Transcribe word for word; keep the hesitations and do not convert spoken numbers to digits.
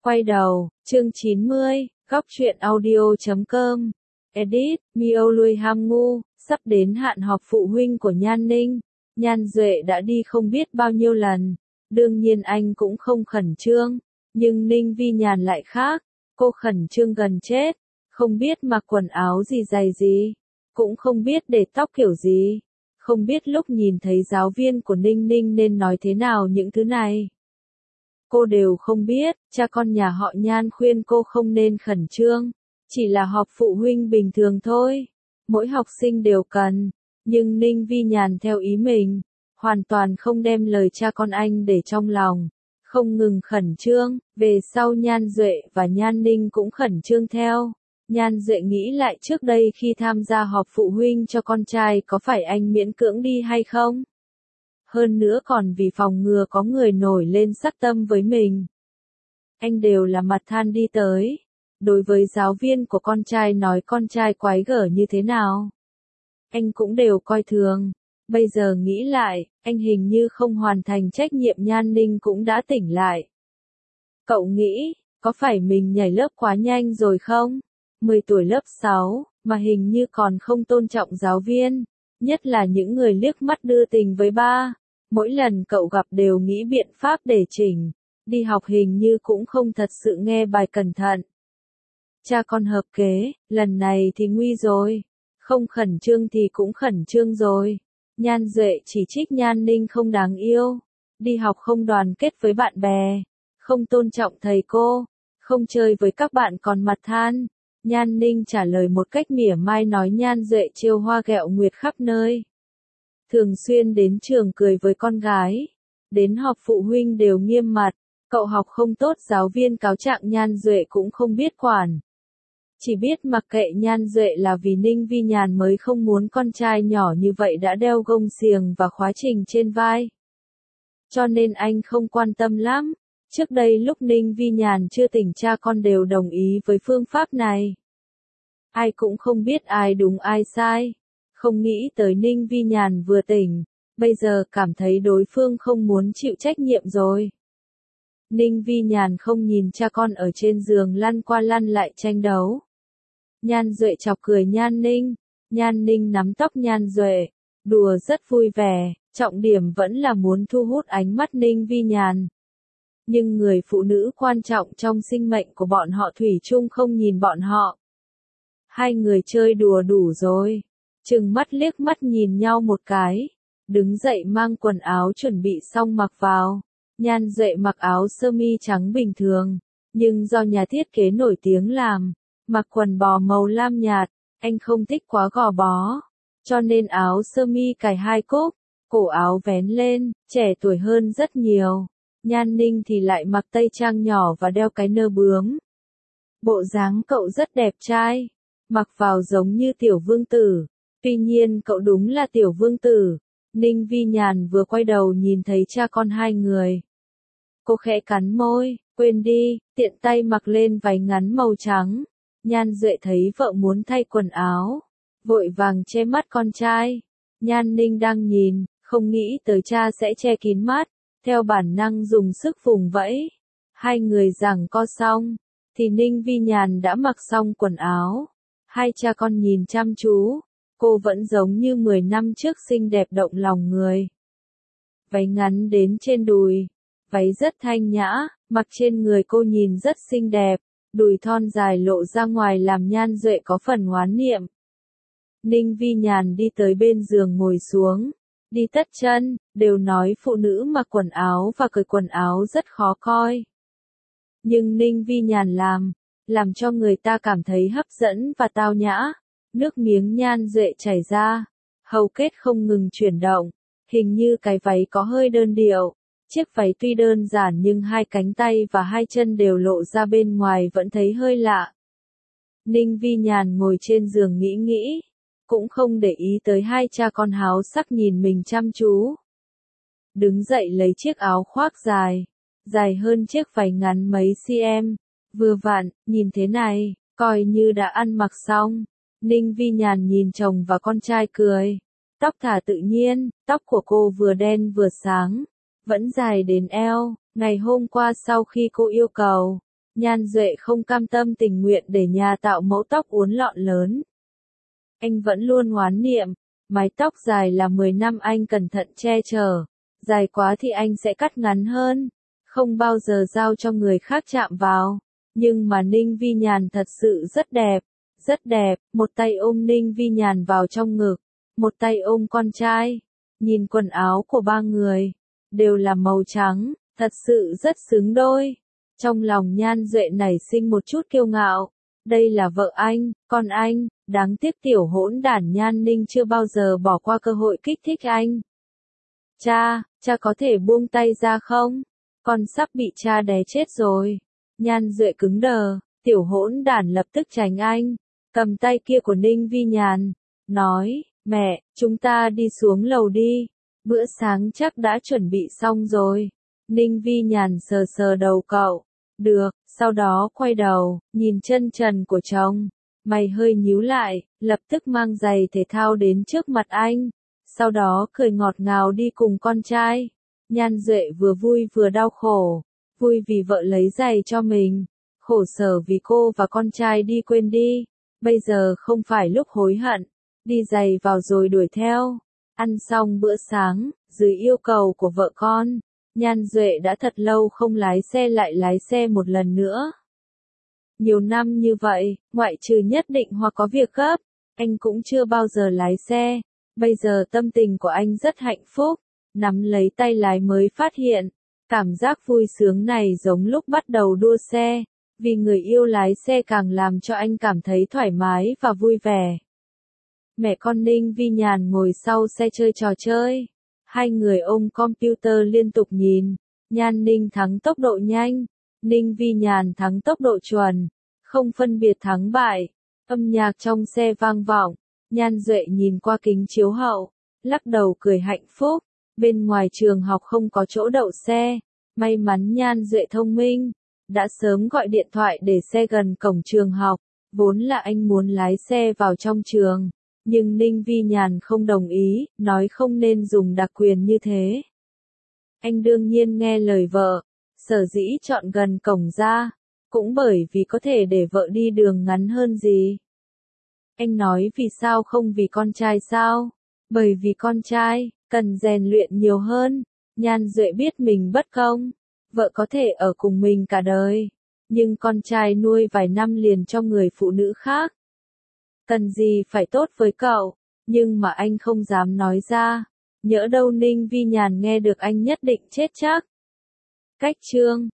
Quay đầu, chương chín mươi, góc truyện audio chấm com. Edit, Miêu Lui Ham Ngu, sắp đến hạn họp phụ huynh của Nhan Ninh. Nhan Duệ đã đi không biết bao nhiêu lần. Đương nhiên anh cũng không khẩn trương. Nhưng Ninh Vi Nhàn lại khác. Cô khẩn trương gần chết. Không biết mặc quần áo gì giày gì. Cũng không biết để tóc kiểu gì. Không biết lúc nhìn thấy giáo viên của Ninh Ninh nên nói thế nào những thứ này. Cô đều không biết, cha con nhà họ Nhan khuyên cô không nên khẩn trương. Chỉ là họp phụ huynh bình thường thôi. Mỗi học sinh đều cần. Nhưng Ninh Vi Nhàn theo ý mình. Hoàn toàn không đem lời cha con anh để trong lòng. Không ngừng khẩn trương. Về sau Nhan Duệ và Nhan Ninh cũng khẩn trương theo. Nhan Duệ nghĩ lại trước đây khi tham gia họp phụ huynh cho con trai có phải anh miễn cưỡng đi hay không? Hơn nữa còn vì phòng ngừa có người nổi lên sắc tâm với mình. Anh đều là mặt than đi tới. Đối với giáo viên của con trai nói con trai quái gở như thế nào. Anh cũng đều coi thường. Bây giờ nghĩ lại, anh hình như không hoàn thành trách nhiệm. Nhan Ninh cũng đã tỉnh lại. Cậu nghĩ, có phải mình nhảy lớp quá nhanh rồi không? mười tuổi lớp sáu, mà hình như còn không tôn trọng giáo viên. Nhất là những người liếc mắt đưa tình với ba. Mỗi lần cậu gặp đều nghĩ biện pháp để chỉnh. Đi học hình như cũng không thật sự nghe bài cẩn thận. Cha con hợp kế, lần này thì nguy rồi. Không khẩn trương thì cũng khẩn trương rồi. Nhan Duệ chỉ trích Nhan Ninh không đáng yêu. Đi học không đoàn kết với bạn bè. Không tôn trọng thầy cô. Không chơi với các bạn còn mặt than. Nhan Ninh trả lời một cách mỉa mai nói Nhan Duệ trêu hoa ghẹo nguyệt khắp nơi. Thường xuyên đến trường cười với con gái. Đến họp phụ huynh đều nghiêm mặt. Cậu học không tốt giáo viên cáo trạng Nhan Duệ cũng không biết quản. Chỉ biết mặc kệ Nhan Duệ là vì Ninh Vi Nhàn mới không muốn con trai nhỏ như vậy đã đeo gông xiềng và khóa trình trên vai. Cho nên anh không quan tâm lắm. Trước đây lúc Ninh Vi Nhàn chưa tỉnh cha con đều đồng ý với phương pháp này. Ai cũng không biết ai đúng ai sai. Không nghĩ tới Ninh Vi Nhàn vừa tỉnh, bây giờ cảm thấy đối phương không muốn chịu trách nhiệm rồi. Ninh Vi Nhàn không nhìn cha con ở trên giường lăn qua lăn lại tranh đấu. Nhan Duệ chọc cười Nhan Ninh, Nhan Ninh nắm tóc Nhan Duệ, đùa rất vui vẻ, trọng điểm vẫn là muốn thu hút ánh mắt Ninh Vi Nhàn. Nhưng người phụ nữ quan trọng trong sinh mệnh của bọn họ thủy chung không nhìn bọn họ. Hai người chơi đùa đủ rồi. Trừng mắt liếc mắt nhìn nhau một cái. Đứng dậy mang quần áo chuẩn bị xong mặc vào. Nhan Duệ mặc áo sơ mi trắng bình thường. Nhưng do nhà thiết kế nổi tiếng làm. Mặc quần bò màu lam nhạt. Anh không thích quá gò bó. Cho nên áo sơ mi cài hai cúc. Cổ áo vén lên. Trẻ tuổi hơn rất nhiều. Nhan Ninh thì lại mặc tây trang nhỏ và đeo cái nơ bướm. Bộ dáng cậu rất đẹp trai. Mặc vào giống như tiểu vương tử. Tuy nhiên cậu đúng là tiểu vương tử. Ninh Vi Nhàn vừa quay đầu nhìn thấy cha con hai người. Cô khẽ cắn môi, quên đi, tiện tay mặc lên váy ngắn màu trắng. Nhan Duệ thấy vợ muốn thay quần áo. Vội vàng che mắt con trai. Nhan Ninh đang nhìn, không nghĩ tới cha sẽ che kín mắt. Theo bản năng dùng sức vùng vẫy. Hai người giằng co xong. Thì Ninh Vi Nhàn đã mặc xong quần áo. Hai cha con nhìn chăm chú. Cô vẫn giống như mười năm trước xinh đẹp động lòng người. Váy ngắn đến trên đùi. Váy rất thanh nhã, mặc trên người cô nhìn rất xinh đẹp. Đùi thon dài lộ ra ngoài làm Nhan Duệ có phần hoán niệm. Ninh Vi Nhàn đi tới bên giường ngồi xuống. Đi tất chân, đều nói phụ nữ mặc quần áo và cởi quần áo rất khó coi. Nhưng Ninh Vi Nhàn làm, làm cho người ta cảm thấy hấp dẫn và tao nhã. Nước miếng Nhan Duệ chảy ra, hầu kết không ngừng chuyển động, hình như cái váy có hơi đơn điệu. Chiếc váy tuy đơn giản nhưng hai cánh tay và hai chân đều lộ ra bên ngoài vẫn thấy hơi lạ. Ninh Vi Nhàn ngồi trên giường nghĩ nghĩ, cũng không để ý tới hai cha con háo sắc nhìn mình chăm chú. Đứng dậy lấy chiếc áo khoác dài, dài hơn chiếc váy ngắn mấy cm, vừa vặn, nhìn thế này, coi như đã ăn mặc xong. Ninh Vi Nhàn nhìn chồng và con trai cười. Tóc thả tự nhiên, tóc của cô vừa đen vừa sáng, vẫn dài đến eo. Ngày hôm qua sau khi cô yêu cầu, Nhan Duệ không cam tâm tình nguyện để nhà tạo mẫu tóc uốn lọn lớn. Anh vẫn luôn oán niệm, mái tóc dài là mười năm anh cẩn thận che chở, dài quá thì anh sẽ cắt ngắn hơn, không bao giờ giao cho người khác chạm vào. Nhưng mà Ninh Vi Nhàn thật sự rất đẹp, rất đẹp, một tay ôm Ninh Vi Nhàn vào trong ngực, một tay ôm con trai. Nhìn quần áo của ba người, đều là màu trắng, thật sự rất xứng đôi. Trong lòng Nhan Duệ nảy sinh một chút kiêu ngạo, đây là vợ anh, con anh, đáng tiếc tiểu hỗn đản Nhan Ninh chưa bao giờ bỏ qua cơ hội kích thích anh. Cha, cha có thể buông tay ra không? Con sắp bị cha đè chết rồi. Nhan Duệ cứng đờ, tiểu hỗn đản lập tức tránh anh, cầm tay kia của Ninh Vi Nhàn, nói, mẹ, chúng ta đi xuống lầu đi, bữa sáng chắc đã chuẩn bị xong rồi. Ninh Vi Nhàn sờ sờ đầu cậu, được, sau đó quay đầu, nhìn chân trần của chồng, mày hơi nhíu lại, lập tức mang giày thể thao đến trước mặt anh, sau đó cười ngọt ngào đi cùng con trai. Nhan Duệ vừa vui vừa đau khổ, vui vì vợ lấy giày cho mình, khổ sở vì cô và con trai đi quên đi, bây giờ không phải lúc hối hận, đi giày vào rồi đuổi theo. Ăn xong bữa sáng, dưới yêu cầu của vợ con, Nhan Duệ đã thật lâu không lái xe lại lái xe một lần nữa. Nhiều năm như vậy, ngoại trừ nhất định hoặc có việc gấp, anh cũng chưa bao giờ lái xe. Bây giờ tâm tình của anh rất hạnh phúc, nắm lấy tay lái mới phát hiện, cảm giác vui sướng này giống lúc bắt đầu đua xe, vì người yêu lái xe càng làm cho anh cảm thấy thoải mái và vui vẻ. Mẹ con Ninh Vi Nhàn ngồi sau xe chơi trò chơi, hai người ôm computer liên tục nhìn, Nhan Ninh thắng tốc độ nhanh, Ninh Vi Nhàn thắng tốc độ chuẩn, không phân biệt thắng bại. Âm nhạc trong xe vang vọng, Nhan Duệ nhìn qua kính chiếu hậu, lắc đầu cười hạnh phúc, bên ngoài trường học không có chỗ đậu xe, may mắn Nhan Duệ thông minh, đã sớm gọi điện thoại để xe gần cổng trường học, vốn là anh muốn lái xe vào trong trường, nhưng Ninh Vi Nhàn không đồng ý, nói không nên dùng đặc quyền như thế. Anh đương nhiên nghe lời vợ, sở dĩ chọn gần cổng ra, cũng bởi vì có thể để vợ đi đường ngắn hơn gì. Anh nói vì sao không vì con trai sao? Bởi vì con trai, cần rèn luyện nhiều hơn. Nhan Duệ biết mình bất công, vợ có thể ở cùng mình cả đời, nhưng con trai nuôi vài năm liền cho người phụ nữ khác. Cần gì phải tốt với cậu, nhưng mà anh không dám nói ra, nhỡ đâu Ninh Vi Nhàn nghe được anh nhất định chết chắc. Cách chương